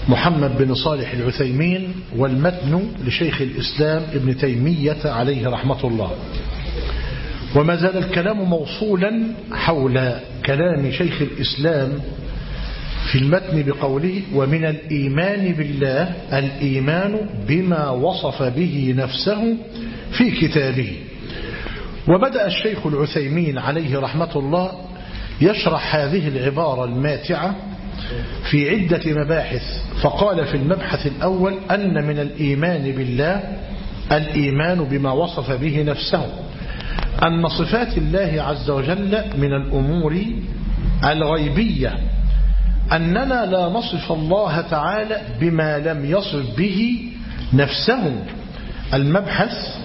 محمد بن صالح العثيمين، والمتن لشيخ الإسلام ابن تيمية عليه رحمة الله. وما زال الكلام موصولا حول كلام شيخ الإسلام في المتن بقوله: ومن الإيمان بالله الإيمان بما وصف به نفسه في كتابه. وبدأ الشيخ العثيمين عليه رحمة الله يشرح هذه العبارة الماتعة في عدة مباحث، فقال في المبحث الأول أن من الإيمان بالله الإيمان بما وصف به نفسه، أن صفات الله عز وجل من الأمور الغيبية، أننا لا نصف الله تعالى بما لم يصف به نفسه. المبحث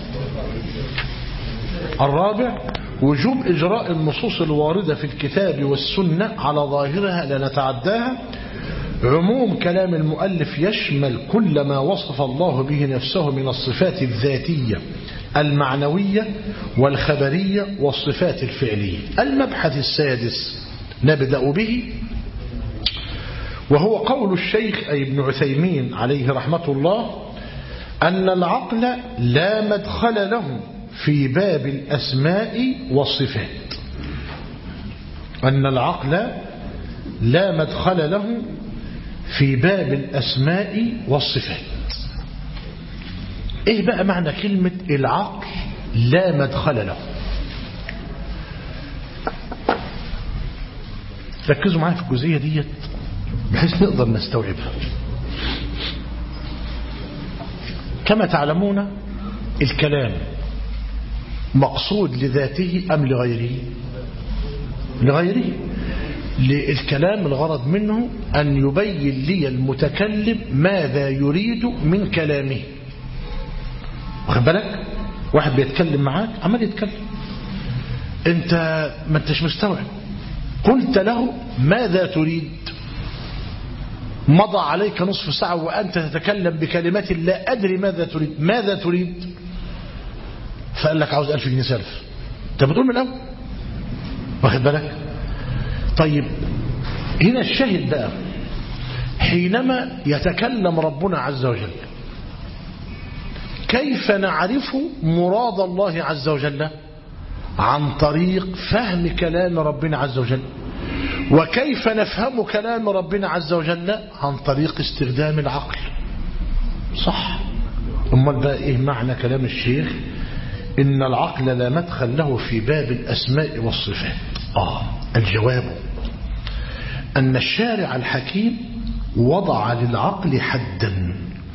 الرابع وجوب إجراء النصوص الواردة في الكتاب والسنة على ظاهرها لا نتعداها. عموم كلام المؤلف يشمل كل ما وصف الله به نفسه من الصفات الذاتية المعنوية والخبرية والصفات الفعلية. المبحث السادس نبدأ به، وهو قول الشيخ أي ابن عثيمين عليه رحمة الله: أن العقل لا مدخل له في باب الأسماء والصفات. أن العقل لا مدخل له في باب الأسماء والصفات. إيه بقى معنى كلمة العقل لا مدخل له؟ ركزوا معايا في الجزئية ديت بحيث نقدر نستوعبها. كما تعلمون الكلام مقصود لذاته أم لغيره؟ لغيره. الكلام الغرض منه أن يبين لي المتكلم ماذا يريد من كلامه. واخد بالك؟ واحد بيتكلم معاك عمال يتكلم، انت ما انتش مستوعب، قلت له ماذا تريد؟ مضى عليك نصف ساعة وأنت تتكلم بكلمات لا أدري ماذا تريد. ماذا تريد؟ فقال لك عاوز 1000 جنيه سلف. انت بتقول من الأول. واخد بالك؟ طيب هنا الشاهد بقى، حينما يتكلم ربنا عز وجل كيف نعرف مراد الله عز وجل؟ عن طريق فهم كلام ربنا عز وجل. وكيف نفهم كلام ربنا عز وجل؟ عن طريق استخدام العقل. صح؟ امال بقى ايه معنى كلام الشيخ ان العقل لا مدخل له في باب الاسماء والصفات؟ الجواب ان الشارع الحكيم وضع للعقل حدا،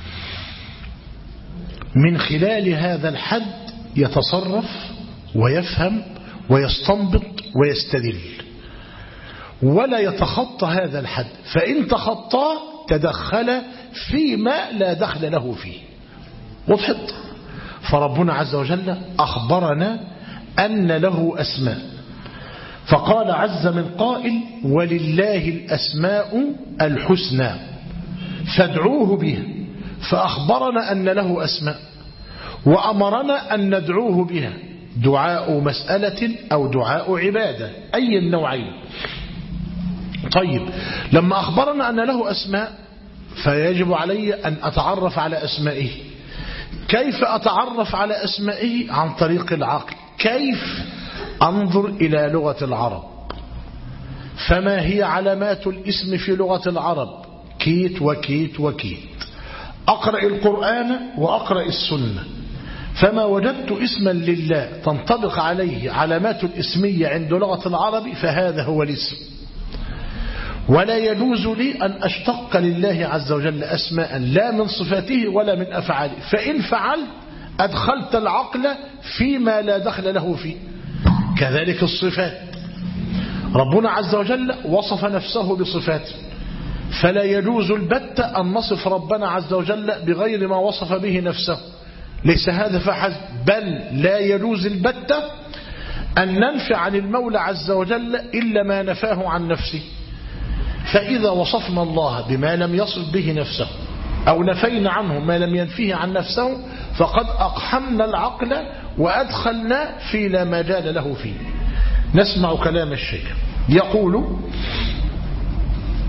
من خلال هذا الحد يتصرف ويفهم ويستنبط ويستدل، ولا يتخطى هذا الحد، فإن تخطاه تدخل فيما لا دخل له فيه. وضحت؟ فربنا عز وجل أخبرنا أن له أسماء، فقال عز من قائل: ولله الأسماء الحسنى فادعوه بها. فأخبرنا أن له أسماء وأمرنا أن ندعوه بها، دعاء مسألة أو دعاء عبادة، أي النوعين. طيب لما أخبرنا أن له أسماء فيجب علي أن أتعرف على أسمائه. كيف أتعرف على أسمائه؟ عن طريق العقل. كيف؟ أنظر إلى لغة العرب، فما هي علامات الاسم في لغة العرب؟ كيت وكيت وكيت. أقرأ القرآن وأقرأ السنة، فما وجدت اسما لله تنطبق عليه علامات الاسمية عند لغة العرب فهذا هو الاسم. ولا يجوز لي أن أشتق لله عز وجل أسماء لا من صفاته ولا من أفعاله، فإن فعلت أدخلت العقل فيما لا دخل له فيه. كذلك الصفات، ربنا عز وجل وصف نفسه بصفاته، فلا يجوز البتة أن نصف ربنا عز وجل بغير ما وصف به نفسه. ليس هذا فحسب، بل لا يجوز البتة أن ننفي عن المولى عز وجل إلا ما نفاه عن نفسه. فإذا وصفنا الله بما لم يصف به نفسه أو نفينا عنه ما لم ينفيه عن نفسه فقد أقحمنا العقل وأدخلنا في لا مجال له فيه. نسمع كلام الشيخ يقول: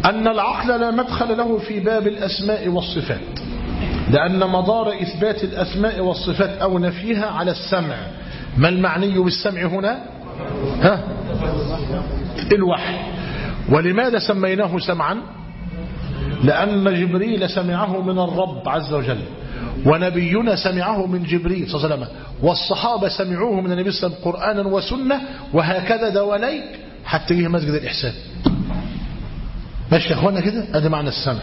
أن العقل لا مدخل له في باب الأسماء والصفات، لأن مدار إثبات الأسماء والصفات أو نفيها على السمع. ما المعني بالسمع هنا؟ الوحي. ولماذا سميناه سمعا؟ لأن جبريل سمعه من الرب عز وجل، ونبينا سمعه من جبريل صلى الله عليه وسلم، والصحابة سمعوه من النبي صلى الله عليه وسلم قرآنا وسنة، وهكذا دواليك حتى جه مسجد الإحسان. ماشي يا أخوانا كده؟ هذا معنى السمع.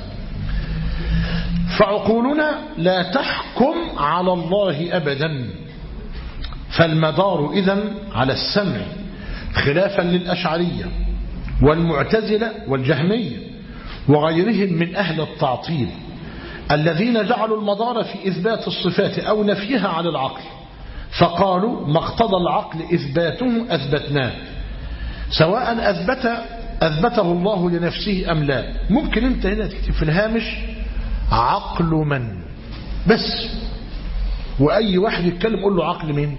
فعقولنا لا تحكم على الله أبدا، فالمدار إذن على السمع، خلافا للأشعرية والمعتزلة والجهمية وغيرهم من أهل التعطيل، الذين جعلوا المدار في إثبات الصفات أو نفيها على العقل، فقالوا ما اقتضى العقل إثباته أثبتناه، سواء أثبته الله لنفسه أم لا. ممكن أنت هنا تكتب في الهامش عقل من بس، وأي واحد يتكلم قول له عقل مين؟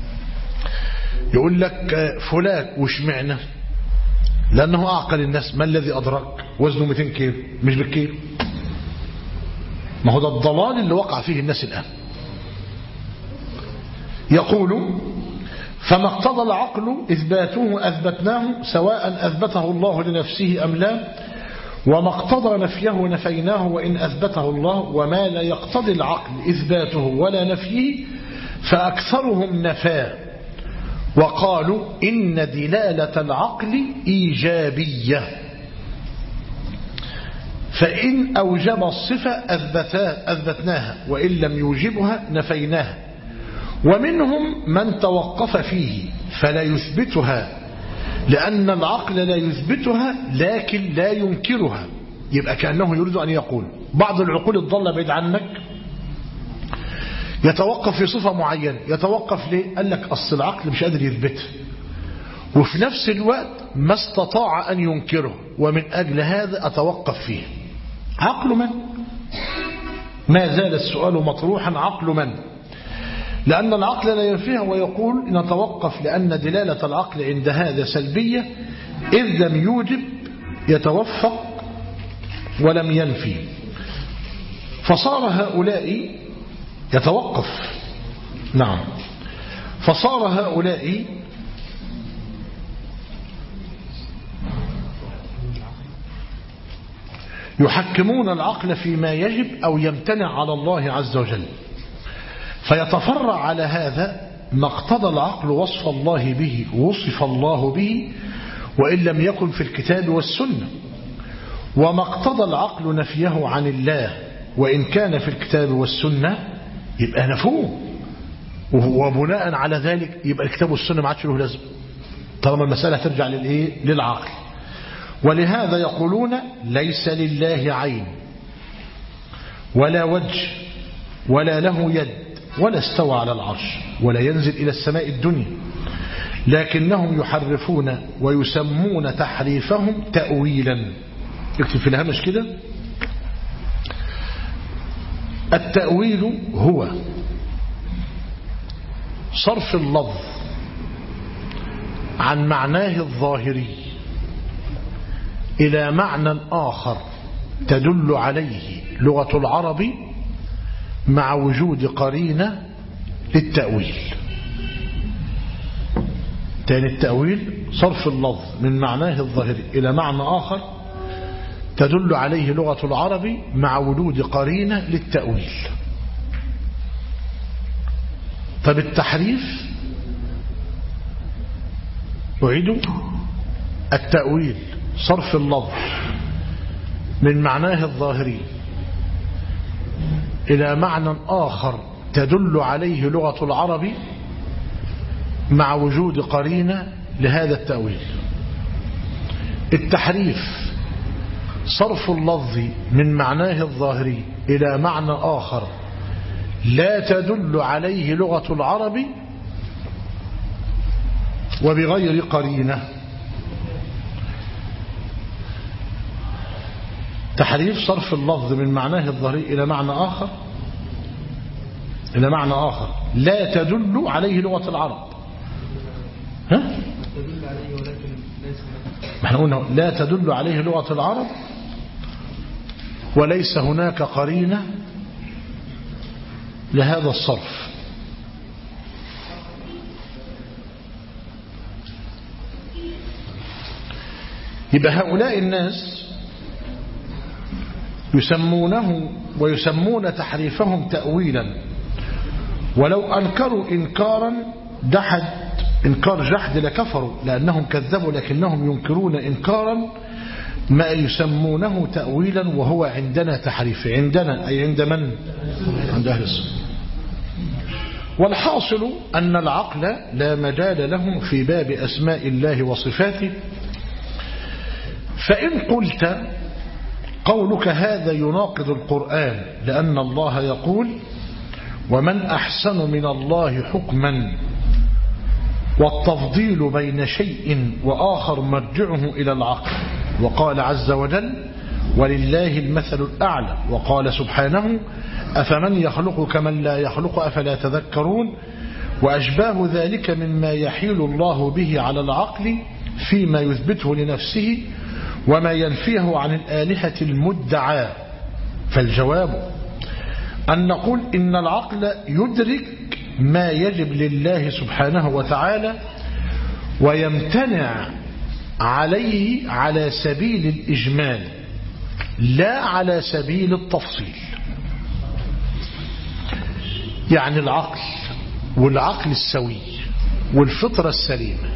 يقول لك فلان. وش معنى؟ لأنه أعقل الناس. ما الذي أدرك؟ وزنه 200 كيلو مش بالكيلو. ما هو ده الضلال اللي وقع فيه الناس الآن. يقول فما اقتضى العقل إثباته أثبتناه، سواء أثبته الله لنفسه أم لا، وما اقتضى نفيه نفيناه وإن أثبته الله، وما لا يقتضي العقل إثباته ولا نفيه فأكثرهم نفاه، وقالوا إن دلالة العقل إيجابية، فإن أوجب الصفة أثبتناها، وإن لم يوجبها نفيناها. ومنهم من توقف فيه فلا يثبتها، لأن العقل لا يثبتها لكن لا ينكرها. يبقى كأنه يريد أن يقول بعض العقول الضالة بعيد عنك يتوقف في صفة معينة. يتوقف ليه؟ قال لك أصل العقل مش قادر يثبتها، وفي نفس الوقت ما استطاع أن ينكره، ومن أجل هذا أتوقف فيه. عقل من؟ ما زال السؤال مطروحا. عقل من؟ لأن العقل لا ينفيها، ويقول نتوقف لأن دلالة العقل عند هذا سلبية، إذ لم يوجب يتوفق ولم ينفي. فصار هؤلاء يتوقف. نعم. فصار هؤلاء يحكمون العقل فيما يجب أو يمتنع على الله عز وجل، فيتفرع على هذا ما اقتضى العقل وصف الله به وصف الله به وإن لم يكن في الكتاب والسنة، وما اقتضى العقل نفيه عن الله وإن كان في الكتاب والسنة يبقى نفوه، وبناء على ذلك يبقى الكتاب والسنة ما عادش له لازم طالما المسألة ترجع للعقل. ولهذا يقولون ليس لله عين ولا وجه ولا له يد ولا استوى على العرش ولا ينزل إلى السماء الدنيا، لكنهم يحرفون ويسمون تحريفهم تأويلا. اكتب في الهامش كده: التأويل هو صرف اللفظ عن معناه الظاهري إلى معنى آخر تدل عليه لغة العرب مع وجود قرينة للتأويل. تاني، التأويل صرف اللفظ من معناه الظاهري إلى معنى آخر تدل عليه لغة العرب مع وجود قرينة للتأويل. طب التحريف أعيد: التأويل صرف اللفظ من معناه الظاهري إلى معنى آخر تدل عليه لغة العرب مع وجود قرينة لهذا التأويل. التحريف صرف اللفظ من معناه الظاهري إلى معنى آخر لا تدل عليه لغة العرب وبغير قرينة. تحريف صرف اللفظ من معناه الظاهري إلى معنى آخر لا تدل عليه لغة العرب. ها؟ ما احنا قلنا لا تدل عليه لغة العرب وليس هناك قرينة لهذا الصرف. يبقى هؤلاء الناس يسمونه ويسمون تحريفهم تأويلا، ولو أنكروا إنكارا إنكار جحد لكفروا، لأنهم كذبوا لكنهم ينكرون إنكارا ما يسمونه تأويلا وهو عندنا تحريف. عندنا أي عند من؟ عند أهل السنة. والحاصل أن العقل لا مجال لهم في باب أسماء الله وصفاته. فإن قلت قولك هذا يناقض القرآن، لأن الله يقول ومن أحسن من الله حكما، والتفضيل بين شيء وآخر مرجعه إلى العقل. وقال عز وجل ولله المثل الأعلى. وقال سبحانه أفمن يخلق كمن لا يخلق أفلا تذكرون. وأشباه ذلك مما يحيل الله به على العقل فيما يثبته لنفسه وما ينفيه عن الآلهة المدعى. فالجواب أن نقول إن العقل يدرك ما يجب لله سبحانه وتعالى ويمتنع عليه على سبيل الإجمال لا على سبيل التفصيل. يعني العقل والعقل السوي والفطرة السليمة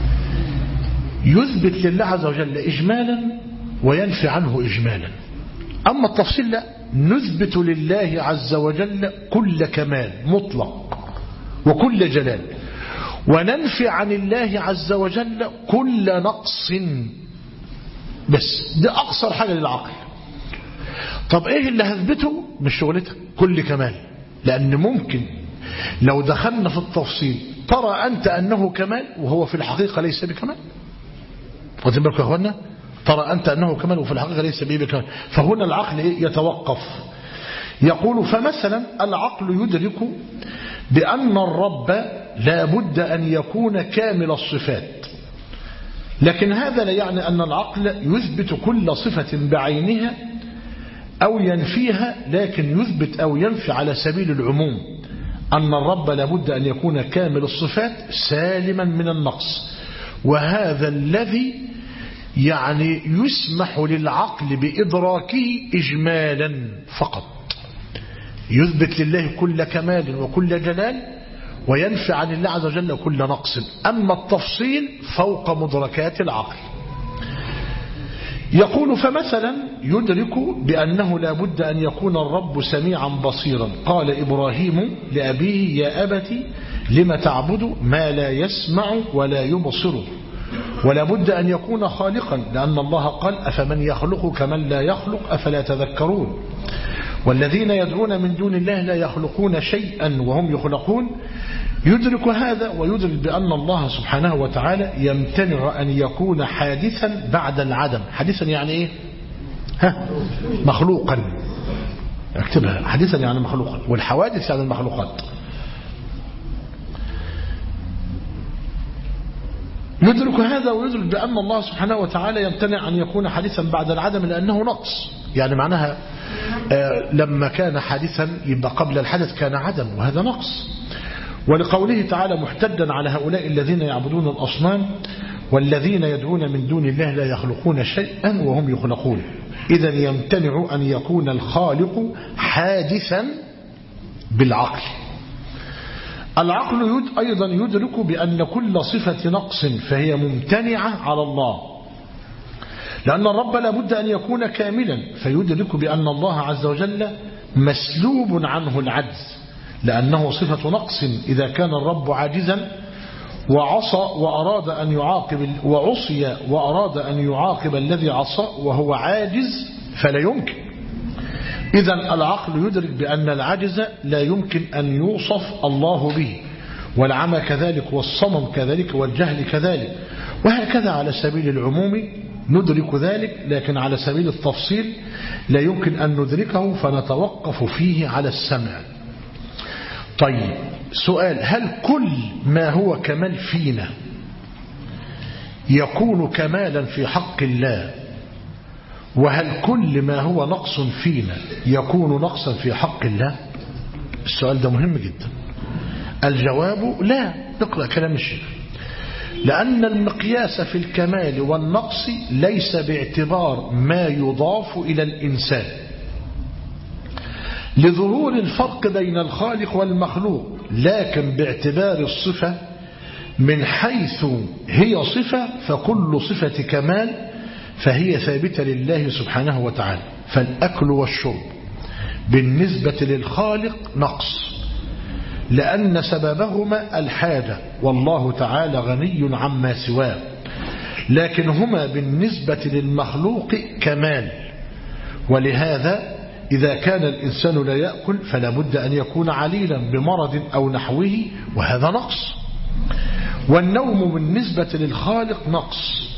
يثبت لله عز وجل إجمالا وينفي عنه إجمالا. أما التفصيل لا، نثبت لله عز وجل كل كمال مطلق وكل جلال، وننفي عن الله عز وجل كل نقص. بس ده أقصر حاجة للعقل. طب إيه اللي هثبته؟ مش شغلتك كل كمال، لأن ممكن لو دخلنا في التفصيل ترى أنت أنه كمال وهو في الحقيقة ليس بكمال. واخدين بالكم يا أخوانا؟ ترى أنت أنه كمال وفي الحقيقة ليس به بكمال. فهنا العقل يتوقف. يقول فمثلا العقل يدرك بأن الرب لا بد أن يكون كامل الصفات، لكن هذا لا يعني أن العقل يثبت كل صفة بعينها أو ينفيها، لكن يثبت أو ينفي على سبيل العموم أن الرب لا بد أن يكون كامل الصفات سالما من النقص. وهذا الذي يعني يسمح للعقل بإدراكه إجمالا فقط، يثبت لله كل كمال وكل جلال وينفي عن الله عز وجل كل نقص. أما التفصيل فوق مدركات العقل. يقول فمثلا يدرك بأنه لا بد أن يكون الرب سميعا بصيرا. قال إبراهيم لأبيه يا أبت لم تعبد ما لا يسمع ولا يبصر. ولا بد أن يكون خالقا، لأن الله قال أفمن يخلق كمن لا يخلق أفلا تذكرون. والذين يدعون من دون الله لا يخلقون شيئا وهم يخلقون. يدرك هذا ويدرك بأن الله سبحانه وتعالى يمتنع أن يكون حادثا بعد العدم. حادثا يعني إيه؟ مخلوقا. اكتبها، حادثا يعني مخلوقا، والحوادث يعني المخلوقات. يدرك هذا ويدرك بأن الله سبحانه وتعالى يمتنع أن يكون حادثا بعد العدم لأنه نقص. يعني معناها لما كان حادثا يبقى قبل الحدث كان عدم، وهذا نقص. ولقوله تعالى محتدا على هؤلاء الذين يعبدون الأصنام والذين يدعون من دون الله لا يخلقون شيئا وهم يخلقون. إذن يمتنع أن يكون الخالق حادثا بالعقل. العقل أيضا يدرك بأن كل صفة نقص فهي ممتنعة على الله، لأن الرب لابد أن يكون كاملا، فيدرك بأن الله عز وجل مسلوب عنه العجز، لأنه صفة نقص. إذا كان الرب عاجزا وعصى وأراد أن يعاقب وعصي وأراد أن يعاقب الذي عصى وهو عاجز فلا يمكن. إذن العقل يدرك بأن العجز لا يمكن أن يوصف الله به، والعمى كذلك، والصمم كذلك، والجهل كذلك، وهكذا على سبيل العموم ندرك ذلك، لكن على سبيل التفصيل لا يمكن أن ندركه، فنتوقف فيه على السمع. طيب سؤال: هل كل ما هو كمال فينا يكون كمالا في حق الله وهل كل ما هو نقص فينا يكون نقصا في حق الله؟ السؤال ده مهم جدا. الجواب لا. نقرأ كلام الشيخ: لأن المقياس في الكمال والنقص ليس باعتبار ما يضاف إلى الإنسان لظهور الفرق بين الخالق والمخلوق، لكن باعتبار الصفة من حيث هي صفة، فكل صفة كمال فهي ثابتة لله سبحانه وتعالى. فالأكل والشرب بالنسبة للخالق نقص لأن سببهما الحاجة، والله تعالى غني عما سواه، لكن هما بالنسبة للمخلوق كمال. ولهذا إذا كان الإنسان لا يأكل فلا بد أن يكون عليلا بمرض أو نحوه، وهذا نقص. والنوم بالنسبة للخالق نقص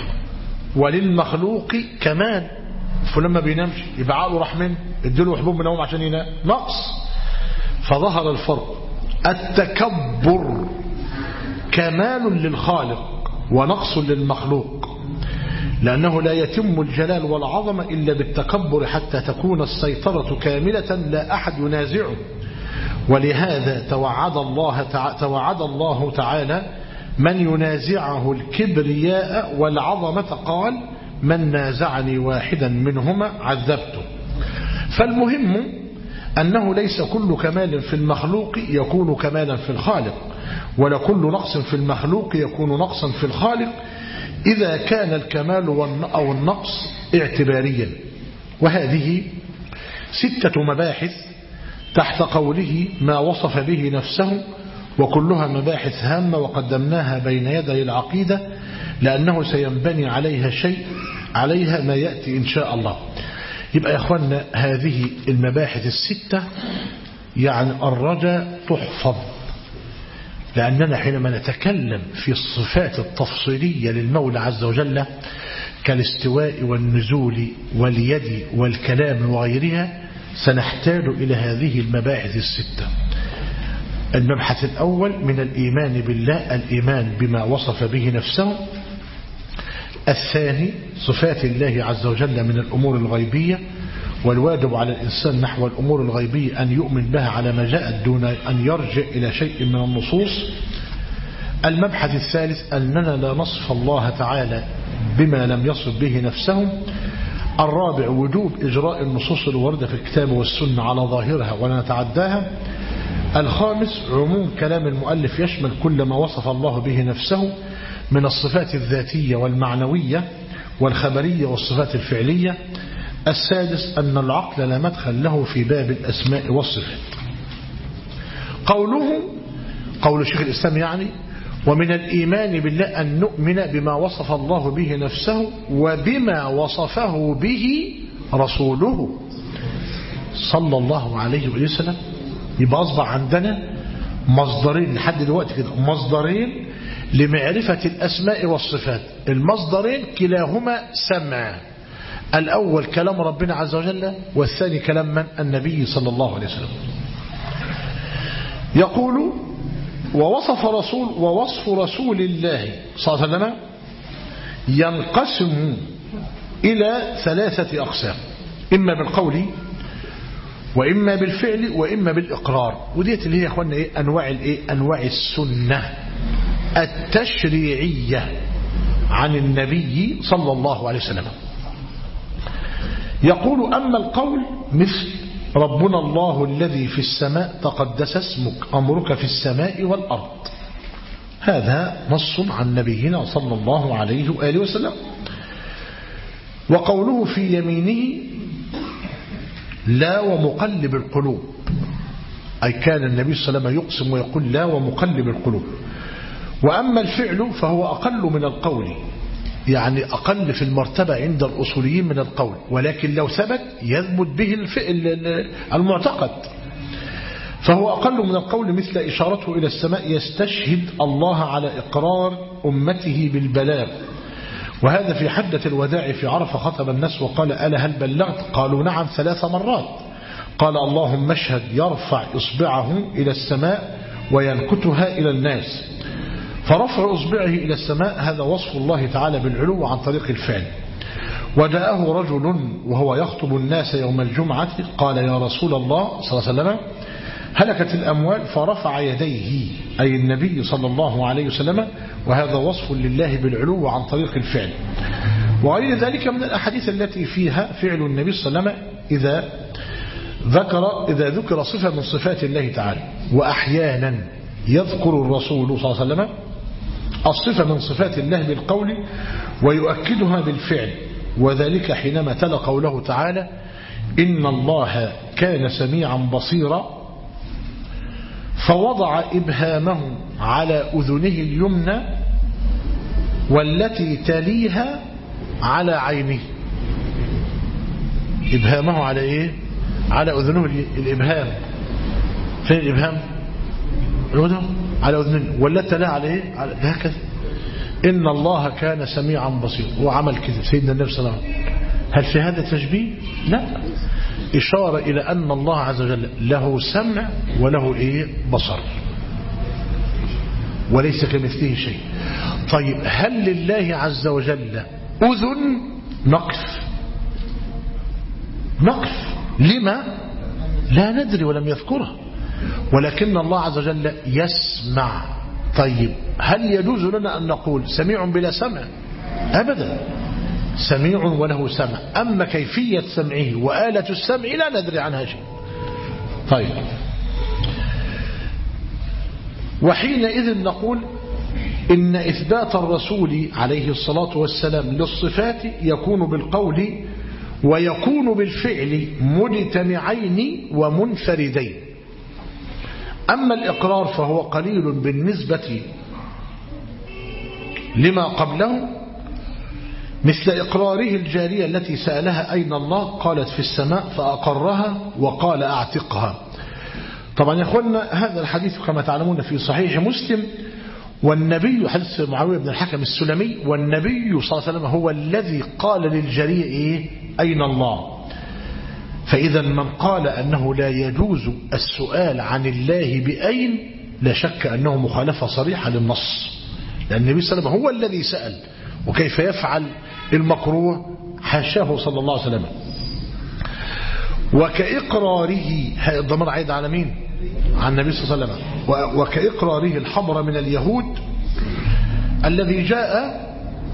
وللمخلوق كمال. فلما بينامش يبقى عقله راح منه، اديله حبوب من نوم عشان ينام، نقص. فظهر الفرق. التكبر كمال للخالق ونقص للمخلوق، لأنه لا يتم الجلال والعظمة إلا بالتكبر حتى تكون السيطرة كاملة لا أحد ينازعه. ولهذا توعد الله تعالى من ينازعه الكبرياء والعظمة، قال: من نازعني واحدا منهما عذبته. فالمهم أنه ليس كل كمال في المخلوق يكون كمالا في الخالق، ولا كل نقص في المخلوق يكون نقصا في الخالق إذا كان الكمال أو النقص اعتباريا. وهذه 6 مباحث تحت قوله ما وصف به نفسه، وكلها مباحث هامة وقدمناها بين يدي العقيدة لأنه سينبني عليها ما يأتي إن شاء الله. يبقى يا أخوانا هذه المباحث 6 يعني الرجاء تحفظ، لأننا حينما نتكلم في الصفات التفصيلية للمولى عز وجل كالاستواء والنزول واليد والكلام وغيرها سنحتاج إلى هذه المباحث 6. المبحث الأول من الإيمان بالله، الإيمان بما وصف به نفسه. الثاني صفات الله عز وجل من الأمور الغيبية، والواجب على الإنسان نحو الأمور الغيبية أن يؤمن بها على ما جاءت دون أن يرجع إلى شيء من النصوص. المبحث الثالث أننا لا نصف الله تعالى بما لم يصف به نفسه. الرابع وجوب إجراء النصوص الواردة في الكتاب والسنة على ظاهرها ولا نتعداها. الخامس عموم كلام المؤلف يشمل كل ما وصف الله به نفسه من الصفات الذاتية والمعنوية والخبرية والصفات الفعلية. السادس أن العقل لا مدخل له في باب الأسماء والصفات. قول شيخ الإسلام يعني: ومن الإيمان بالله أن نؤمن بما وصف الله به نفسه وبما وصفه به رسوله صلى الله عليه وسلم. يبقى أصبح عندنا مصدرين لحد دلوقتي كده، مصدرين لمعرفة الأسماء والصفات. المصدرين كلاهما سمع، الأول كلام ربنا عز وجل، والثاني كلام من؟ النبي صلى الله عليه وسلم. يقول: ووصف رسول الله صلى الله عليه وسلم ينقسم إلى 3 أقسام، إما بالقول وإما بالفعل وإما بالإقرار. وديت اللي هي يا أخوانا أنواع السنة التشريعية عن النبي صلى الله عليه وسلم. يقول: أما القول مثل ربنا الله الذي في السماء تقدس اسمك أمرك في السماء والأرض، هذا نص عن نبينا صلى الله عليه وآله وسلم. وقوله في يمينه لا ومقلب القلوب، أي كان النبي صلى الله عليه وسلم يقسم ويقول لا ومقلب القلوب. وأما الفعل فهو أقل من القول، يعني أقل في المرتبة عند الأصوليين من القول، ولكن لو ثبت يثبت به المعتقد، فهو أقل من القول، مثل إشارته إلى السماء يستشهد الله على إقرار أمته بالبلاغ. وهذا في حجة الوداع في عرفة خطب الناس وقال: ألا هل بلغت؟ قالوا: نعم 3 مرات. قال: اللهم اشهد. يرفع إصبعه إلى السماء وينكتها إلى الناس. فرفع إصبعه إلى السماء هذا وصف الله تعالى بالعلو عن طريق الفعل، وجاءه رجل وهو يخطب الناس يوم الجمعة قال يا رسول الله صلى الله عليه وسلم هلكت الأموال، فرفع يديه أي النبي صلى الله عليه وسلم، وهذا وصف لله بالعلو عن طريق الفعل. وغير ذلك من الأحاديث التي فيها فعل النبي صلى الله عليه وسلم إذا ذكر صفة من صفات الله تعالى. وأحيانا يذكر الرسول صلى الله عليه وسلم الصفة من صفات الله بالقول ويؤكدها بالفعل، وذلك حينما تلا قوله تعالى إن الله كان سميعا بصيرا، فوضع إبهامه على أذنه اليمنى والتي تليها على عينه. إبهامه على إيه؟ على أذنه الإبهام. فين الإبهام؟ على أذنه. والتي تليها على إيه؟ هكذا. إن الله كان سميعا بصيرا. وعمل كده سيدنا النبي صلى الله عليه وسلم. هل في هذا تشبيه؟ لا، إشارة إلى أن الله عز وجل له سمع وله إيه؟ بصر، وليس كمثله شيء. طيب هل لله عز وجل أذن؟ نقف لما؟ لا ندري ولم يذكره، ولكن الله عز وجل يسمع. طيب هل يجوز لنا أن نقول سميع بلا سمع؟ أبدا، سميع وله سمع. أما كيفية سمعه وآلة السمع لا ندري عنها شيء. طيب وحينئذ نقول إن إثبات الرسول عليه الصلاة والسلام للصفات يكون بالقول ويكون بالفعل مجتمعين ومنفردين. أما الإقرار فهو قليل بالنسبة لما قبله، مثل إقراره الجارية التي سألها أين الله قالت في السماء فأقرها وقال أعتقها. طبعا يا أخوانا هذا الحديث كما تعلمون في صحيح مسلم، والنبي حديث معاوية بن الحكم السلمي، والنبي صلى الله عليه وسلم هو الذي قال للجارية إيه؟ أين الله. فإذا من قال أنه لا يجوز السؤال عن الله بأين لا شك أنه مخالفة صريحة للنص، لأن النبي صلى الله عليه وسلم هو الذي سأل، وكيف يفعل المكروه؟ حاشاه صلى الله عليه وسلم. وكإقراره، الضمير عايد على مين؟ عن النبي صلى الله عليه وسلم. وكإقراره الحبر من اليهود الذي جاء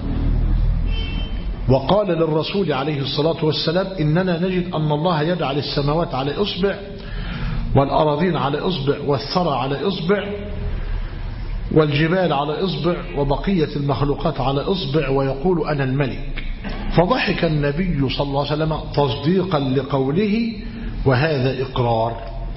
وقال للرسول عليه الصلاة والسلام إننا نجد أن الله يجعل السماوات على إصبع والأراضين على إصبع والثرى على إصبع والجبال على إصبع وبقية المخلوقات على إصبع ويقول أنا الملك. فضحك النبي صلى الله عليه وسلم تصديقا لقوله، وهذا إقرار.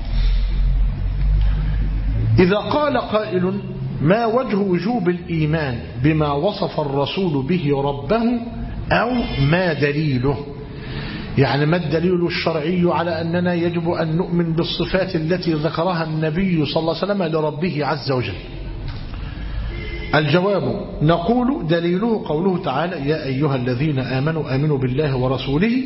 إذا قال قائل ما وجه وجوب الإيمان بما وصف الرسول به ربه، أو ما دليله؟ يعني ما الدليل الشرعي على أننا يجب أن نؤمن بالصفات التي ذكرها النبي صلى الله عليه وسلم لربه عز وجل؟ الجواب نقول دليله قوله تعالى يا أيها الذين آمنوا آمنوا بالله ورسوله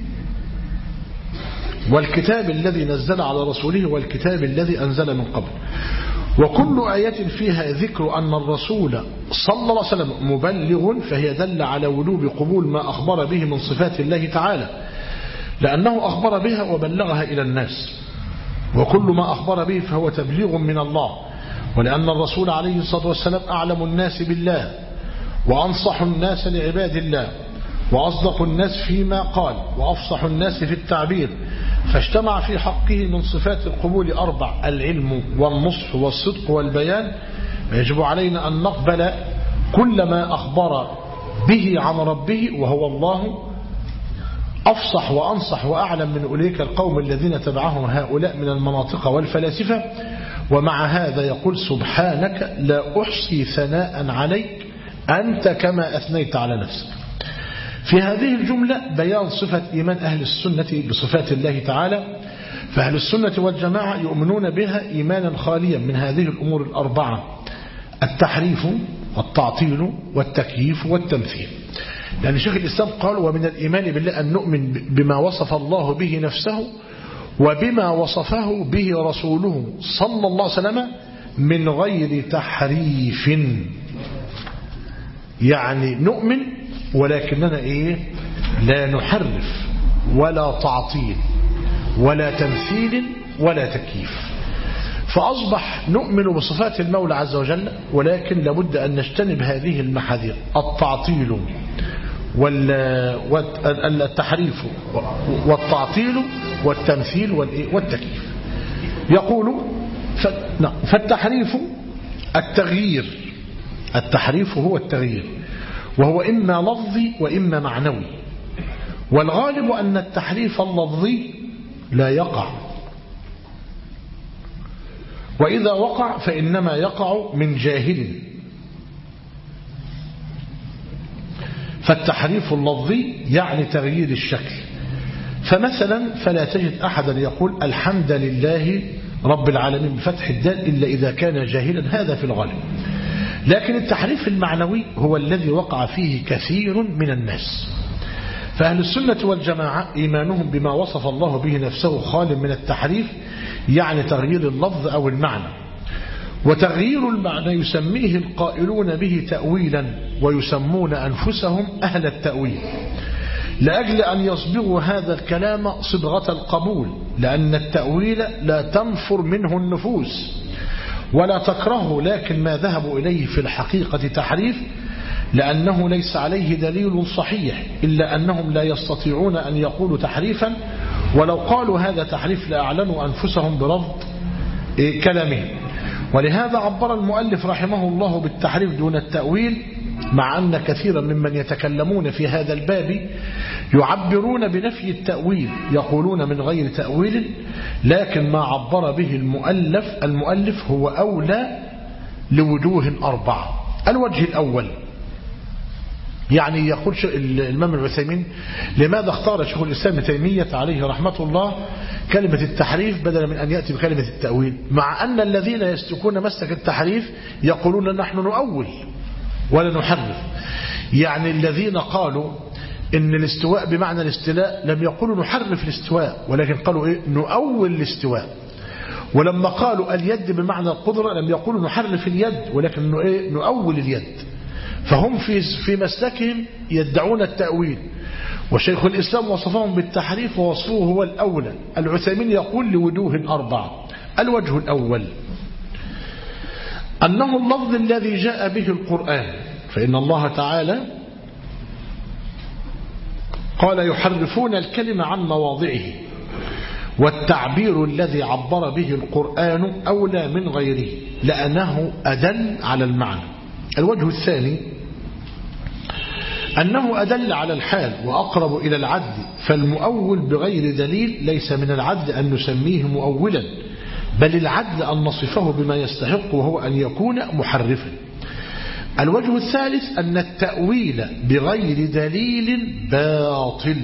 والكتاب الذي نزل على رسوله والكتاب الذي أنزل من قبل. وكل آية فيها ذكر أن الرسول صلى الله عليه وسلم مبلغ فهي دل على وجوب قبول ما أخبر به من صفات الله تعالى، لأنه أخبر بها وبلغها إلى الناس، وكل ما أخبر به فهو تبليغ من الله، ولأن الرسول عليه الصلاة والسلام أعلم الناس بالله وأنصح الناس لعباد الله وأصدق الناس فيما قال وأفصح الناس في التعبير، فاجتمع في حقه من صفات القبول 4: العلم والنصح والصدق والبيان. يجب علينا أن نقبل كل ما أخبر به عن ربه، وهو الله أفصح وأنصح وأعلم من أولئك القوم الذين تبعهم هؤلاء من المناطق والفلاسفة. ومع هذا يقول سبحانك لا أحصي ثناء عليك أنت كما أثنيت على نفسك. في هذه الجملة بيان صفة إيمان أهل السنة بصفات الله تعالى، فأهل السنة والجماعة يؤمنون بها إيمانا خاليا من هذه الأمور 4: التحريف والتعطيل والتكييف والتمثيل. لأن شيخ الإسلام قال ومن الإيمان بالله أن نؤمن بما وصف الله به نفسه وبما وصفه به رسوله صلى الله عليه وسلم من غير تحريف. يعني نؤمن ولكننا لا نحرف ولا تعطيل ولا تمثيل ولا تكييف. فأصبح نؤمن بصفات المولى عز وجل، ولكن لابد أن نجتنب هذه المحاذير: التعطيل والتحريف والتعطيل والتمثيل والتكييف. يقول فالتحريف التغيير، التحريف هو التغيير، وهو إما لفظي وإما معنوي، والغالب أن التحريف اللفظي لا يقع، وإذا وقع فإنما يقع من جاهل. فالتحريف اللفظي يعني تغيير الشكل. فمثلا فلا تجد أحدا يقول الحمد لله رب العالمين بفتح الدال إلا إذا كان جاهلا، هذا في الغالب. لكن التحريف المعنوي هو الذي وقع فيه كثير من الناس. فأهل السنة والجماعة إيمانهم بما وصف الله به نفسه خال من التحريف، يعني تغيير اللفظ أو المعنى. وتغيير المعنى يسميه القائلون به تأويلا، ويسمون أنفسهم أهل التأويل، لأجل أن يصبغوا هذا الكلام صبغة القبول، لأن التأويل لا تنفر منه النفوس ولا تكرهه، لكن ما ذهبوا إليه في الحقيقة تحريف، لأنه ليس عليه دليل صحيح، إلا أنهم لا يستطيعون أن يقولوا تحريفا، ولو قالوا هذا تحريف لأعلنوا أنفسهم برفض كلامهم. ولهذا عبر المؤلف رحمه الله بالتحريف دون التأويل، مع أن كثيرا ممن يتكلمون في هذا الباب يعبرون بنفي التأويل، يقولون من غير تأويل، لكن ما عبر به المؤلف هو أولى لوجوه أربعة. الوجه الأول، يعني يقول الإمام العثيمين: لماذا اختار شيخ الإسلام ابن تيمية عليه رحمة الله كلمة التحريف بدلا من أن يأتي بكلمة التأويل، مع أن الذين يسلكون مسلك التحريف يقولون نحن نؤول ولا نحرف؟ يعني الذين قالوا إن الاستواء بمعنى الاستيلاء لم يقولوا نحرف الاستواء، ولكن قالوا نؤول الاستواء. ولما قالوا اليد بمعنى القدرة لم يقولوا نحرف اليد، ولكن نؤول اليد. فهم في مسلكهم يدعون التأويل، وشيخ الإسلام وصفهم بالتحريف ووصفه هو الأولى. العثيمين يقول لوجوه أربعة. الوجه الأول أنه اللفظ الذي جاء به القرآن، فإن الله تعالى قال يحرفون الكلمة عن مواضعه، والتعبير الذي عبر به القرآن أولى من غيره لأنه أدل على المعنى. الوجه الثاني أنه أدل على الحال وأقرب إلى العدل، فالمؤول بغير دليل ليس من العدل أن نسميه مؤولا، بل العدل أن نصفه بما يستحق، وهو أن يكون محرفا. الوجه الثالث أن التأويل بغير دليل باطل،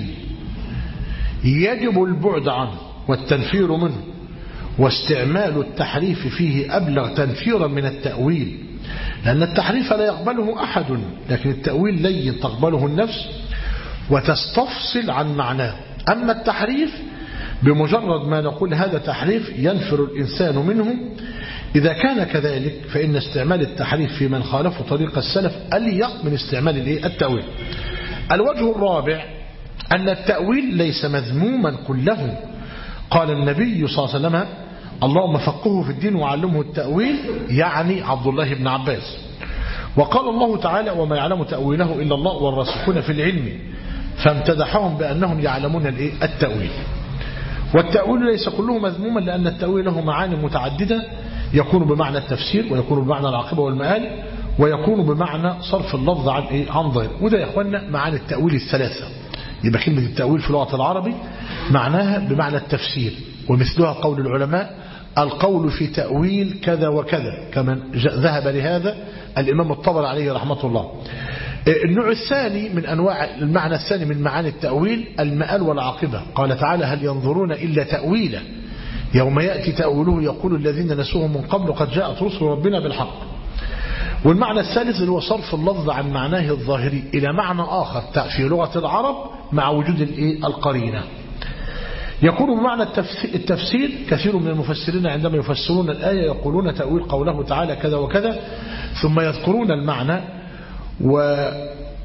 يجب البعد عنه والتنفير منه، واستعمال التحريف فيه أبلغ تنفيرا من التأويل، لأن التحريف لا يقبله أحد، لكن التأويل لين تقبله النفس وتستفصل عن معناه. أما التحريف بمجرد ما نقول هذا تحريف ينفر الإنسان منه. إذا كان كذلك فإن استعمال التحريف في من خالف طريق السلف أليق من استعمال التأويل. الوجه الرابع أن التأويل ليس مذموما كله. قال النبي صلى الله عليه وسلم: اللهم فقهه في الدين وعلمه التأويل، يعني عبد الله بن عباس. وقال الله تعالى: وما يعلم تأويله إلا الله والراسخون في العلم، فامتدحهم بأنهم يعلمون التأويل. والتأويل ليس كله مذموما، لأن التأويل له معاني متعددة، يكون بمعنى التفسير، ويكون بمعنى العاقبة والمآل، ويكون بمعنى صرف اللفظ عن ظاهر. وده يا اخوانا معاني التأويل الثلاثة. يبقى كلمة التأويل في اللغة العربي معناها بمعنى التفسير، ومثلها قول العلماء: القول في تأويل كذا وكذا، كما ذهب لهذا الإمام الطبري عليه رحمة الله. النوع الثاني من أنواع المعنى الثاني من معاني التأويل المآل والعاقبة. قال تعالى: هل ينظرون إلا تأويله يوم يأتي تأويله يقول الذين نسوه من قبل قد جاءت رسل ربنا بالحق. والمعنى الثالث اللي هو صرف اللفظ عن معناه الظاهري إلى معنى آخر في لغة العرب مع وجود القرينة. يكون بمعنى التفسير. كثير من المفسرين عندما يفسرون الآية يقولون تأويل قوله تعالى كذا وكذا، ثم يذكرون المعنى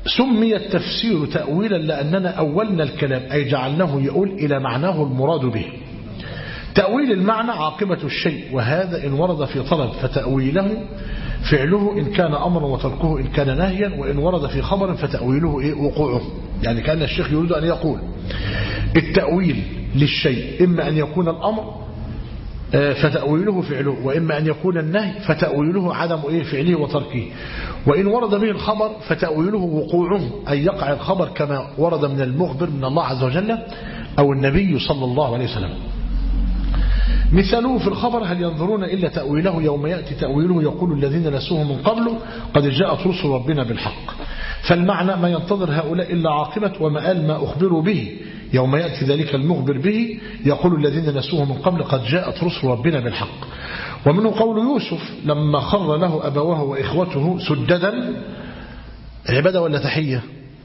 سمي التفسير تأويلا لأننا أولنا الكلام أي جعلناه يقول إلى معناه المراد به. تأويل المعنى عاقبة الشيء، وهذا إن ورد في طلب فتأويله فعله إن كان أمرا وتركه إن كان نهيا، وإن ورد في خبر فتأويله وقوعه. يعني كأن الشيخ يريد أن يقول التأويل للشيء إما أن يكون الأمر فتأويله فعله، وإما أن يكون النهي فتأويله عدم فعله وتركه، وإن ورد به الخبر فتأويله وقوعه أي يقع الخبر كما ورد من المخبر من الله عز وجل أو النبي صلى الله عليه وسلم. مثاله في الخبر هل ينظرون إلا تأويله يوم يأتي تأويله يقول الذين نسوه من قبل قد جاءت رسل ربنا بالحق. فالمعنى ما ينتظر هؤلاء إلا عاقبة ومآل ما أخبروا به يوم يأتي ذلك المخبر به يقول الذين نسوه من قبل قد جاءت رسل ربنا بالحق. ومنه قول يوسف لما خر له أبواه وإخوته سجدا. عبادة ولا تحية؟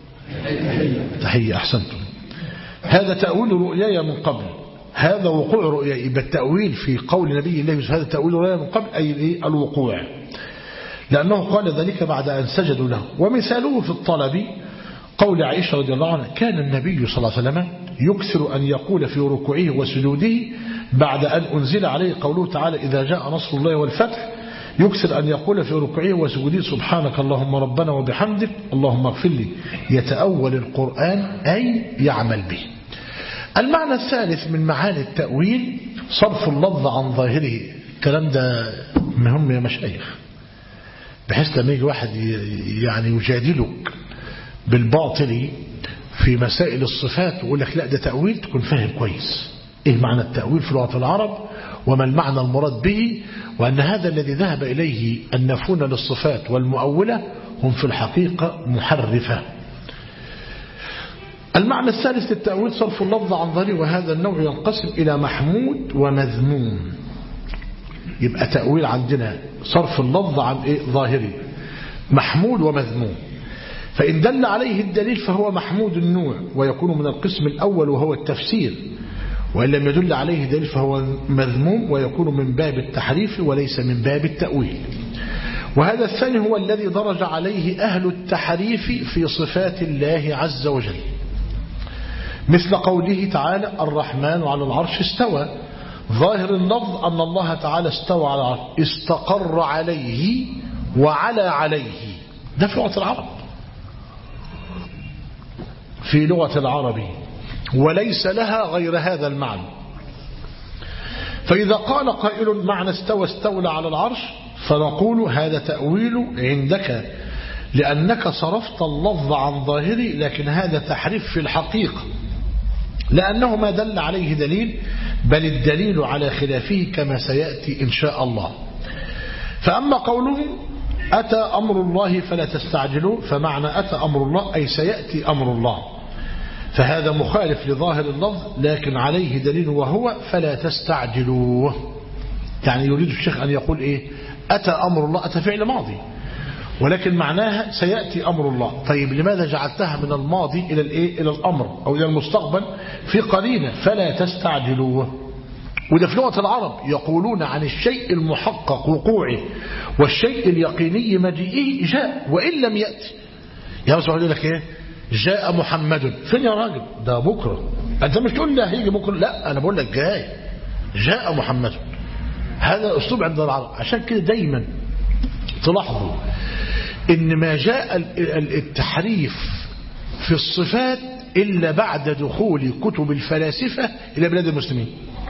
تحية أحسنتم. هذا تأويل رؤياي من قبل، هذا وقوع رؤياي. يبقى التأويل في قول نبي الله يوسف هذا تأويل رؤياي من قبل أي الوقوع، لأنه قال ذلك بعد أن سجدوا له. ومثاله في الطلب قول عائشة رضي الله عنها كان النبي صلى الله عليه وسلم يكثر أن يقول في ركوعه وسجوده بعد أن أنزل عليه قوله تعالى إذا جاء نصر الله والفتح، يكثر أن يقول في ركوعه وسجوده سبحانك اللهم ربنا وبحمدك اللهم اغفر لي، يتأول القرآن أي يعمل به. المعنى الثالث من معاني التأويل صرف اللفظ عن ظاهره. الكلام ده مهم يا مشايخ، بحيث لما يجي واحد يعني يجادلك بالباطل في مسائل الصفات ويقول لك لا ده تأويل، تكون فاهم كويس ايه معنى التأويل في لغة العرب وما المعنى المراد به، وأن هذا الذي ذهب إليه النافون للصفات والمؤولة هم في الحقيقة محرفة. المعنى الثالث للتأويل صرف اللفظ عن ظاهره، وهذا النوع ينقسم إلى محمود ومذموم. يبقى تأويل عندنا صرف اللفظ عن ظاهره محمود ومذموم. فإن دل عليه الدليل فهو محمود النوع ويكون من القسم الأول وهو التفسير، وإن لم يدل عليه دليل فهو مذموم ويكون من باب التحريف وليس من باب التأويل. وهذا الثاني هو الذي درج عليه أهل التحريف في صفات الله عز وجل، مثل قوله تعالى الرحمن على العرش استوى. ظاهر اللفظ أن الله تعالى استوى على العرش، استقر عليه وعلى عليه. ده في لغة العرب، في لغة العرب، وليس لها غير هذا المعنى. فإذا قال قائل معنى استوى استولى على العرش فنقول هذا تأويل عندك لأنك صرفت اللفظ عن ظاهره، لكن هذا تحريف في الحقيقة لأنه ما دل عليه دليل، بل الدليل على خلافه كما سيأتي إن شاء الله. فأما قوله أتى أمر الله فلا تستعجلوا، فمعنى أتى أمر الله أي سيأتي أمر الله، فهذا مخالف لظاهر اللفظ لكن عليه دليل وهو فلا تستعجلوه. يعني يريد الشيخ أن يقول إيه؟ أتى أمر الله، أتى فعل ماضي ولكن معناها سيأتي أمر الله. طيب لماذا جعلتها من الماضي إلى الأمر أو إلى المستقبل؟ في قرينة فلا تستعجلوه. وده في لغة العرب يقولون عن الشيء المحقق وقوعه والشيء اليقيني مجيئه جاء وإن لم يأتي. يا رسول الله لك إيه؟ جاء محمد. فين يا راجل؟ ده بكرة. أنت مش تقول لي هيجي بكرة، لا أنا بقول لك جاي، جاء محمد. هذا أسلوب عند العرب. عشان كده دايما تلاحظوا إن ما جاء التحريف في الصفات إلا بعد دخول كتب الفلاسفة إلى بلاد المسلمين.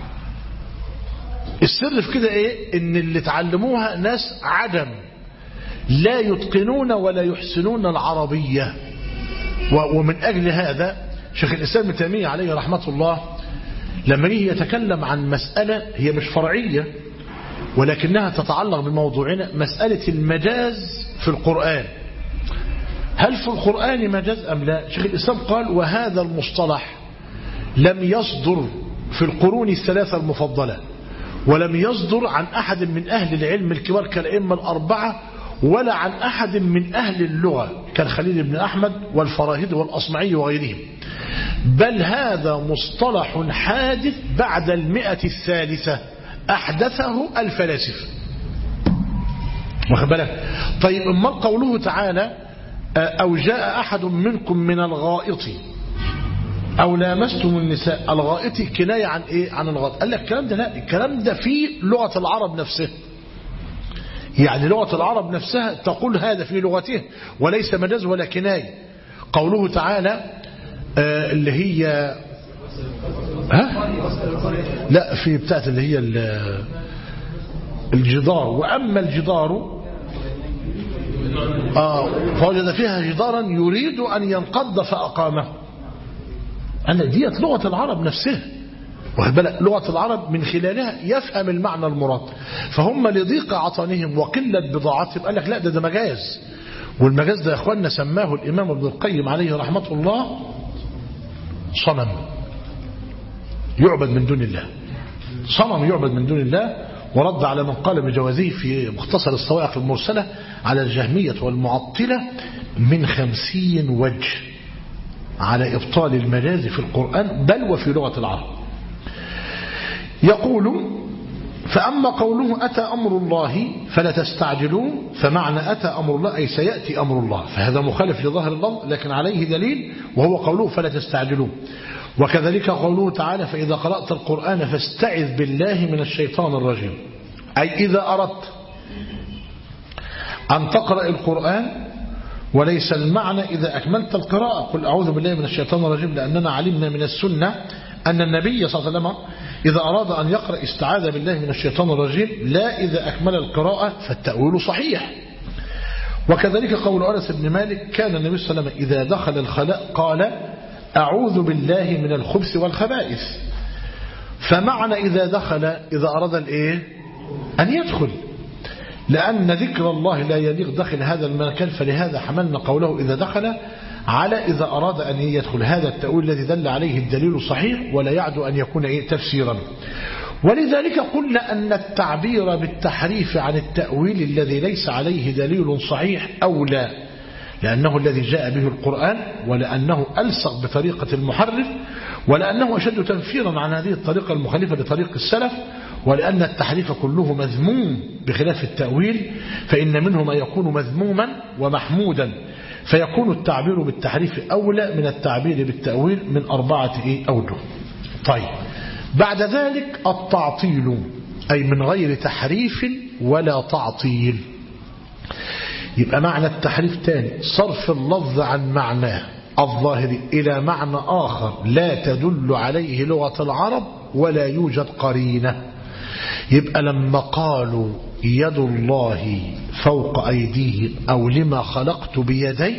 السر في كده إيه؟ إن اللي تعلموها ناس عدم لا يتقنون ولا يحسنون العربية. ومن أجل هذا شيخ الإسلام ابن تيمية عليه رحمة الله لما جه يتكلم عن مسألة هي مش فرعية ولكنها تتعلق بموضوعنا، مسألة المجاز في القرآن، هل في القرآن مجاز أم لا؟ شيخ الإسلام قال وهذا المصطلح لم يصدر في القرون الثلاثة المفضلة، ولم يصدر عن أحد من أهل العلم الكبار كالأئمة الأربعة، ولا عن أحد من أهل اللغة كالخليل بن أحمد والفراهيدي والأصمعي وغيرهم، بل هذا مصطلح حادث بعد 100 أحدثه الفلاسفة. واخد بالك؟ طيب اما قوله تعالى أو جاء أحد منكم من الغائط أو لامستم النساء. الغائط كناية عن إيه؟ عن الغائط. قال لك الكلام ده لا، الكلام ده في لغة العرب نفسها، يعني لغة العرب نفسها تقول هذا في لغته وليس مجاز ولا كناية. قوله تعالى اللي هي لا في بتاعت اللي هي الجدار، وأما الجدار فوجد فيها جدارا يريد أن ينقض فأقامه. أنا ديت لغة العرب نفسها، لغة العرب من خلالها يفهم المعنى المراد. فهم لضيق عطانهم وقلة بضاعتهم قال لك لا ده مجاز. والمجاز ده يا اخواننا سماه الإمام ابن القيم عليه رحمة الله صنم يعبد من دون الله، صنم يعبد من دون الله. ورد على من قال بجوازه في مختصر الصواعق المرسلة على الجهمية والمعطلة من 50 وجه على إبطال المجاز في القرآن بل وفي لغة العرب. يقول فأما قوله أتى أمر الله فلا تستعجلوه، فمعنى أتى أمر الله أي سيأتي أمر الله، فهذا مخالف لظاهر اللفظ لكن عليه دليل وهو قوله فلا تستعجلوه. وكذلك قوله تعالى فإذا قرأت القرآن فاستعذ بالله من الشيطان الرجيم، أي إذا أردت أن تقرأ القرآن، وليس المعنى إذا أكملت القراءة قل أعوذ بالله من الشيطان الرجيم، لأننا علمنا من السنة أن النبي صلى الله عليه وسلم إذا أراد أن يقرأ استعاذ بالله من الشيطان الرجيم لا إذا أكمل القراءة، فالتأويل صحيح. وكذلك قول أنس بن مالك كان النبي صلى الله عليه وسلم إذا دخل الخلاء قال أعوذ بالله من الخبث والخبائث، فمعنى إذا دخل إذا أراد الإيه أن يدخل، لأن ذكر الله لا يليق داخل هذا المكان، فلهذا حملنا قوله إذا دخل على إذا أراد أن يدخل. هذا التأويل الذي دل عليه الدليل صحيح ولا يعد أن يكون تفسيرا. ولذلك قلنا أن التعبير بالتحريف عن التأويل الذي ليس عليه دليل صحيح أولى، لأنه الذي جاء به القرآن، ولأنه ألصق بطريقة المحرف، ولأنه أشد تنفيرا عن هذه الطريقة المخالفة لطريق السلف، ولأن التحريف كله مذموم بخلاف التأويل، فإن منه ما يكون مذموما ومحمودا، فيكون التعبير بالتحريف أولى من التعبير بالتأويل من 4 أوجه. طيب بعد ذلك التعطيل أي من غير تحريف ولا تعطيل. يبقى معنى التحريف تاني صرف اللفظ عن معناه الظاهري إلى معنى آخر لا تدل عليه لغة العرب ولا يوجد قرينة. يبقى لما قالوا يد الله فوق أيديه أو لما خلقت بيدي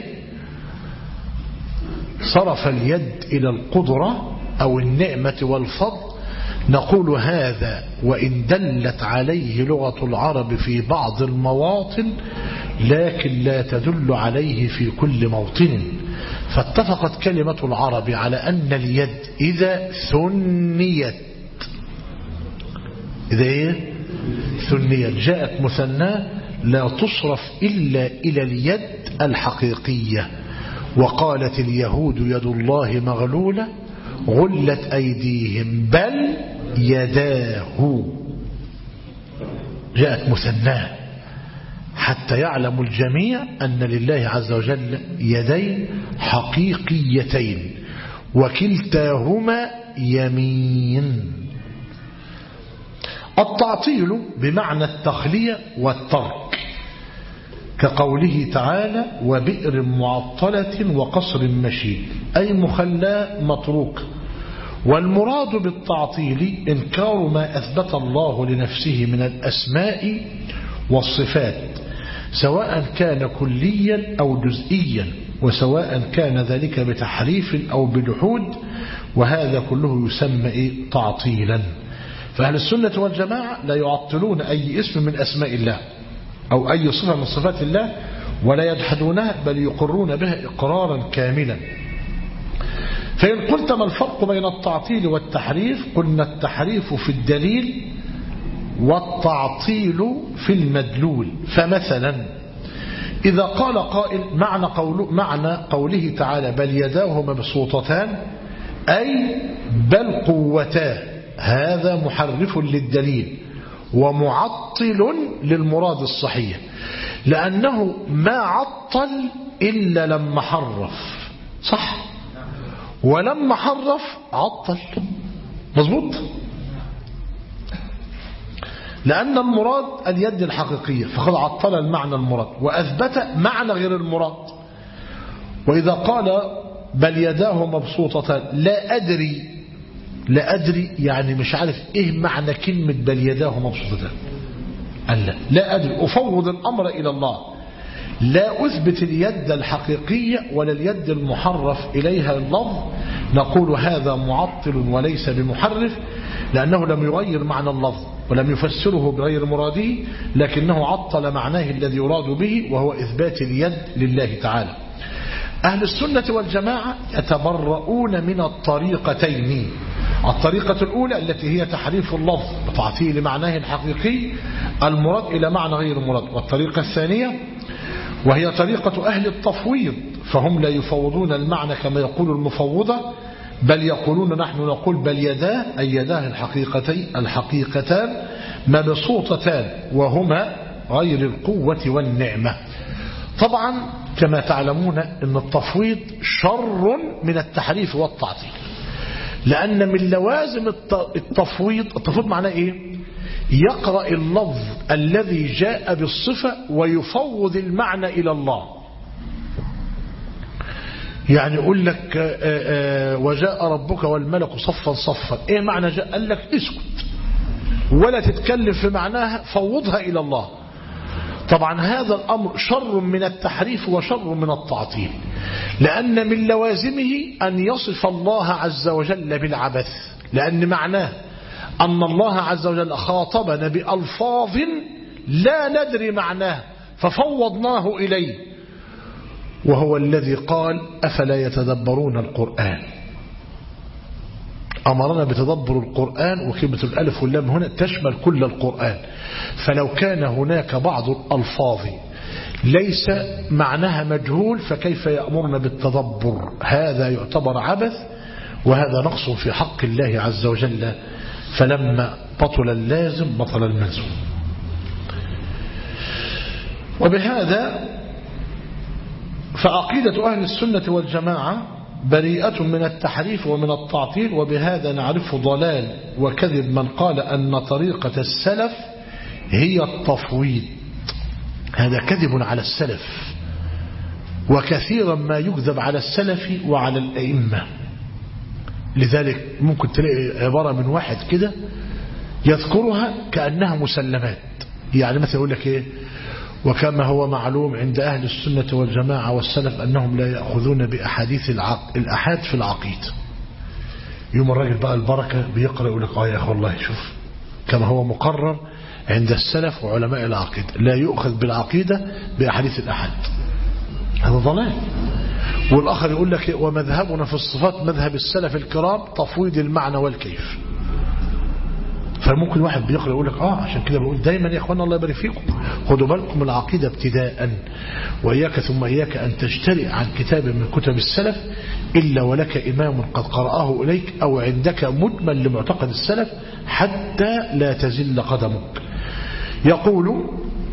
صرف اليد إلى القدرة أو النعمة والفضل، نقول هذا وإن دلت عليه لغة العرب في بعض المواطن لكن لا تدل عليه في كل موطن. فاتفقت كلمة العرب على أن اليد إذا ثنيت ثنيت جاءت مثنى لا تصرف إلا إلى اليد الحقيقية. وقالت اليهود يد الله مغلولة غلت أيديهم بل يداه، جاءت مثناه حتى يعلم الجميع أن لله عز وجل يدين حقيقيتين وكلتاهما يمين. التعطيل بمعنى التخلية والترك كقوله تعالى وبئر معطلة وقصر مشيد، أي مخلى متروك. والمراد بالتعطيل إنكار ما أثبت الله لنفسه من الأسماء والصفات سواء كان كليا أو جزئيا، وسواء كان ذلك بتحريف أو بجحود، وهذا كله يسمى تعطيلا. فأهل السنة والجماعة لا يعطلون أي اسم من أسماء الله أو أي صفة من صفات الله ولا يجحدونها، بل يقرون بها إقرارا كاملا. فإن قلت ما الفرق بين التعطيل والتحريف؟ قلنا التحريف في الدليل والتعطيل في المدلول. فمثلا إذا قال قائل معنى قوله تعالى بل يداه مبسوطتان أي بل قوتاه، هذا محرف للدليل ومعطل للمراد الصحيح، لأنه ما عطل إلا لما حرف، صح؟ ولما حرف عطل، مظبوط؟ لأن المراد اليد الحقيقية فقد عطل المعنى المراد وأثبت معنى غير المراد. وإذا قال بل يداه مبسوطتان لا أدري يعني مش عارف إيه معنى كلمة بل يداه مبسوطتان، قال لا أدري، أفوض الأمر إلى الله، لا أثبت اليد الحقيقية ولا اليد المحرف إليها اللفظ، نقول هذا معطل وليس بمحرف، لأنه لم يغير معنى اللفظ ولم يفسره بغير مراده، لكنه عطل معناه الذي يراد به وهو إثبات اليد لله تعالى. أهل السنة والجماعة يتبرؤون من الطريقتين، الطريقة الأولى التي هي تحريف اللفظ بتعطيل معناه الحقيقي المراد إلى معنى غير مراد، والطريقة الثانية وهي طريقة أهل التفويض، فهم لا يفوضون المعنى كما يقول المفوضة، بل يقولون نحن نقول بل يداه أي يداه الحقيقتان مبسوطتان وهما غير القوة والنعمة. طبعا كما تعلمون أن التفويض شر من التحريف والتعطيل، لأن من لوازم التفويض معناه إيه؟ يقرأ اللفظ الذي جاء بالصفة ويفوض المعنى إلى الله. يعني يقول لك وجاء ربك والملك صفا صفا، ايه معنى جاء؟ قال لك اسكت ولا تتكلم في معناها، فوضها إلى الله. طبعا هذا الأمر شر من التحريف وشر من التعطيل، لأن من لوازمه أن يصف الله عز وجل بالعبث، لأن معناه أن الله عز وجل خاطبنا بألفاظ لا ندري معناه ففوضناه إليه، وهو الذي قال أفلا يتدبرون القرآن، أمرنا بتدبر القرآن، وكلمة الألف واللام هنا تشمل كل القرآن. فلو كان هناك بعض الألفاظ ليس معناها مجهول فكيف يأمرنا بالتدبر؟ هذا يعتبر عبث، وهذا نقص في حق الله عز وجل، فلما بطل اللازم بطل الملزوم. وبهذا فعقيدة أهل السنة والجماعة بريئة من التحريف ومن التعطيل، وبهذا نعرف ضلال وكذب من قال أن طريقة السلف هي التفويض. هذا كذب على السلف، وكثيرا ما يكذب على السلف وعلى الأئمة. لذلك ممكن تلاقي عبارة من واحد كده يذكرها كأنها مسلمات، يعني مثلا يقول لك إيه؟ وكما هو معلوم عند أهل السنة والجماعة والسلف أنهم لا يأخذون بأحاديث الأحاد في العقيدة. يوم الراجل بقى البركة بيقرأ يقول لك يا أخي والله شوف كما هو مقرر عند السلف وعلماء العقيدة لا يؤخذ بالعقيدة بأحاديث الأحاد، هذا ضلال. والآخر يقول لك ومذهبنا في الصفات مذهب السلف الكرام تفويض المعنى والكيف. فممكن واحد بيقرأ يقول لك عشان كده بقول دايما يا اخوانا الله يبارك فيكم خدوا بالكم من العقيدة ابتداء، وإياك ثم إياك أن تشتري عن كتاب من كتب السلف إلا ولك إمام قد قرأه إليك أو عندك مجمل لمعتقد السلف حتى لا تزل قدمك. يقول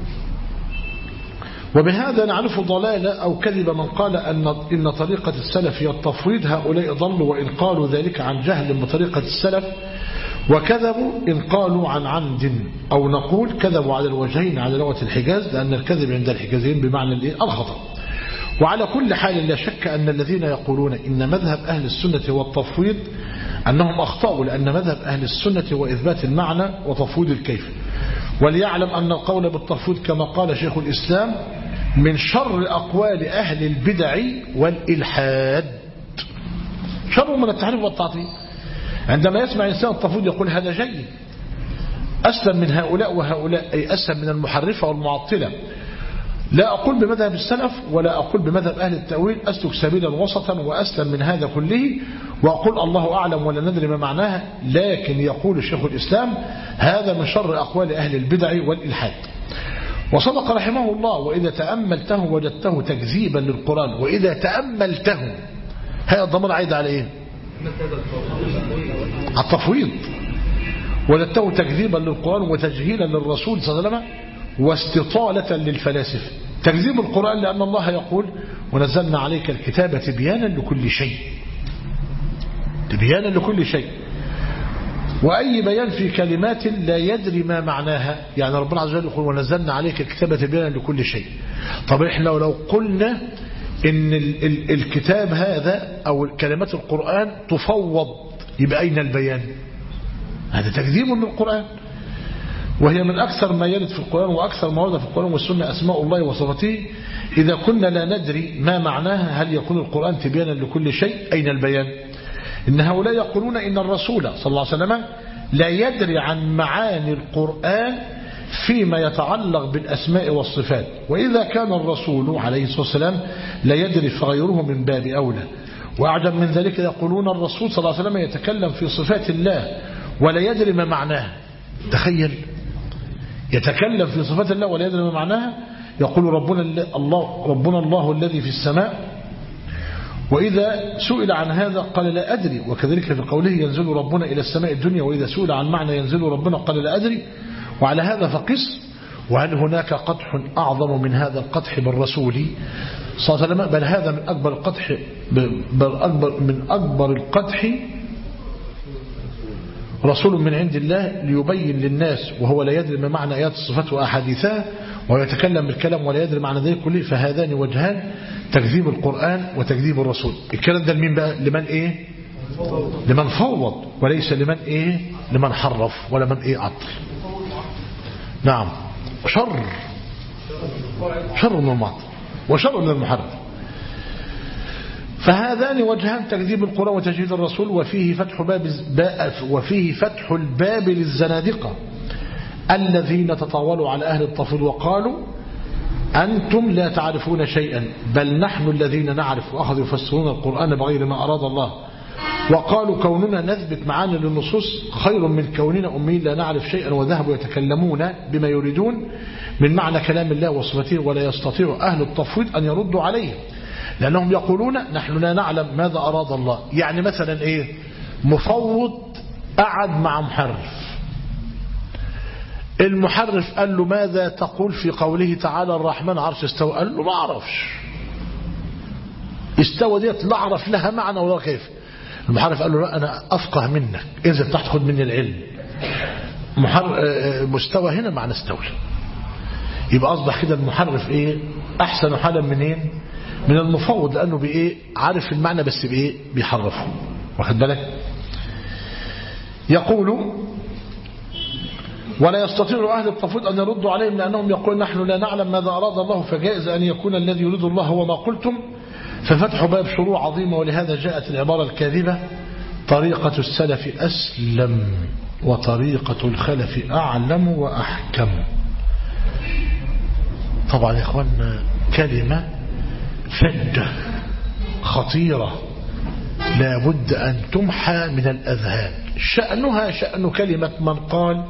وبهذا نعرف ضلال أو كذب من قال إن طريقة السلف هي التفويض، هؤلاء ضلوا وإن قالوا ذلك عن جهل بطريقة السلف، وكذبوا إن قالوا عن عمد، أو نقول كذبوا على الوجهين على لغة الحجاز، لأن الكذب عند الحجازيين بمعنى الخطأ. وعلى كل حال لا شك أن الذين يقولون إن مذهب أهل السنة هو التفويض أنهم أخطأوا، لأن مذهب أهل السنة هو إثبات المعنى وتفويض الكيف. وليعلم أن القول بالتفويض كما قال شيخ الإسلام من شر أقوال أهل البدع والإلحاد، شر من التحريف والتعطيل. عندما يسمع إنسان التفويض يقول هذا جيد، أسلم من هؤلاء وهؤلاء، أي أسلم من المحرفة والمعطلة. لا أقول بمذهب السلف ولا أقول بمذهب أهل التأويل، أسلك سبيلا وسطا وأسلم من هذا كله، وأقول الله أعلم ولا ندري ما معناها. لكن يقول شيخ الإسلام هذا من شر أقوال أهل البدع والإلحاد. وصدق رحمه الله، وإذا تأملته وجدته تكذيبا للقرآن. وإذا تأملته هذا الضمير عايد على إيه؟ التفويض. وجدته تكذيبا للقرآن وتجهيلا للرسول صلى الله عليه وسلم واستطالة للفلاسفة. تكذيب القرآن لأن الله يقول ونزلنا عليك الكتاب تبيانا لكل شيء، تبيانا لكل شيء، وأي بيان في كلمات لا يدري ما معناها، يعني ربنا عز وجل يقول ونزلنا عليك الكتاب تبيانا لكل شيء. طب احنا لو قلنا ان الكتاب هذا أو كلمات القرآن تفوض، يبقى أين البيان؟ هذا تكذيب للقرآن، وهي من أكثر ما يرد في القرآن وأكثر ما ورد في القرآن والسنة أسماء الله وصفاته. إذا كنا لا ندري ما معناها هل يكون القرآن تبيانا لكل شيء؟ أين البيان؟ إن هؤلاء يقولون إن الرسول صلى الله عليه وسلم لا يدري عن معاني القرآن فيما يتعلق بالأسماء والصفات، وإذا كان الرسول عليه الصلاة والسلام لا يدري فغيره من باب أولى. وأعجب من ذلك يقولون الرسول صلى الله عليه وسلم يتكلم في صفات الله ولا يدري ما معناها. تخيل، يتكلم في صفات الله ولا يدري ما معناها. يقول ربنا الله الذي في السماء، وإذا سئل عن هذا قال لا أدري. وكذلك في قوله ينزل ربنا إلى السماء الدنيا، وإذا سئل عن معنى ينزل ربنا قال لا أدري. وعلى هذا فقس، وهل هناك قدح أعظم من هذا القدح بالرسول صلى الله عليه وسلم؟ بل هذا من أكبر القدح، من أكبر القدح رسول من عند الله ليبين للناس وهو لا يدري ما معنى آيات الصفات وأحاديثها، ويتكلم بالكلام ولا يدري معنى ذلك كله. فهذان وجهان، تكذيب القرآن وتكذيب الرسول. الكلام ده لمين بقى؟ لمن إيه؟ لمن فوض، وليس لمن إيه؟ لمن حرف ولا من إيه عطل. نعم، شر من المعطل وشر من المحرف. فهذان وجهان، تكذيب القرآن وتجهيد الرسول. وفيه فتح الباب للزنادقة الذين تطاولوا على أهل التفويض وقالوا أنتم لا تعرفون شيئا بل نحن الذين نعرف، وأخذوا يفسرون القرآن بغير ما أراد الله، وقالوا كوننا نثبت معاني للنصوص خير من كوننا أمين لا نعرف شيئا، وذهبوا يتكلمون بما يريدون من معنى كلام الله وصفته، ولا يستطيع أهل التفويض أن يردوا عليه لأنهم يقولون نحن لا نعلم ماذا أراد الله. يعني مثلا إيه؟ مفوض قعد مع محرف، المحرف قال له ماذا تقول في قوله تعالى الرحمن عرش استوى؟ قال له ما أعرفش، استوى ديت لا أعرف لها معنى ولا كيف. المحرف قال له لا أنا أفقه منك، انزل تحت خد مني العلم. مستوى هنا معنى استوى. يبقى أصبح كده المحرف إيه؟ أحسن حالا منين؟ من المفوض، لأنه بإيه؟ عارف المعنى بس بإيه؟ بيحرفه. واخد بالك؟ يقول ولا يستطيع أهل التفويض أن يردوا عليهم لأنهم يقولون نحن لا نعلم ماذا أراد الله، فجائز أن يكون الذي يريد الله هو ما قلتم، ففتح باب شروع عظيمة. ولهذا جاءت العبارة الكاذبة طريقة السلف أسلم وطريقة الخلف أعلم وأحكم. طبعا يا إخواننا كلمة فجة خطيرة لا بد أن تمحى من الأذهان. شأنها شأن كلمة من قال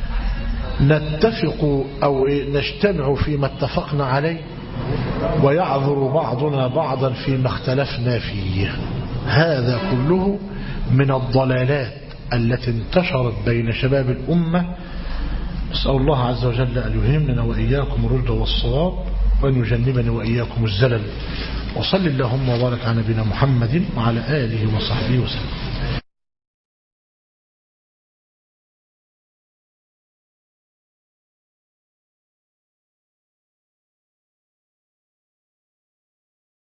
نتفق أو نجتمع فيما اتفقنا عليه ويعذر بعضنا بعضا فيما اختلفنا فيه. هذا كله من الضلالات التي انتشرت بين شباب الأمة. نسأل الله عز وجل أن يلهمنا وإياكم الرشد والصواب، وأن يجنبنا وإياكم الزلل. وصل اللهم وبارك على نبينا محمد وعلى آله وصحبه وسلم.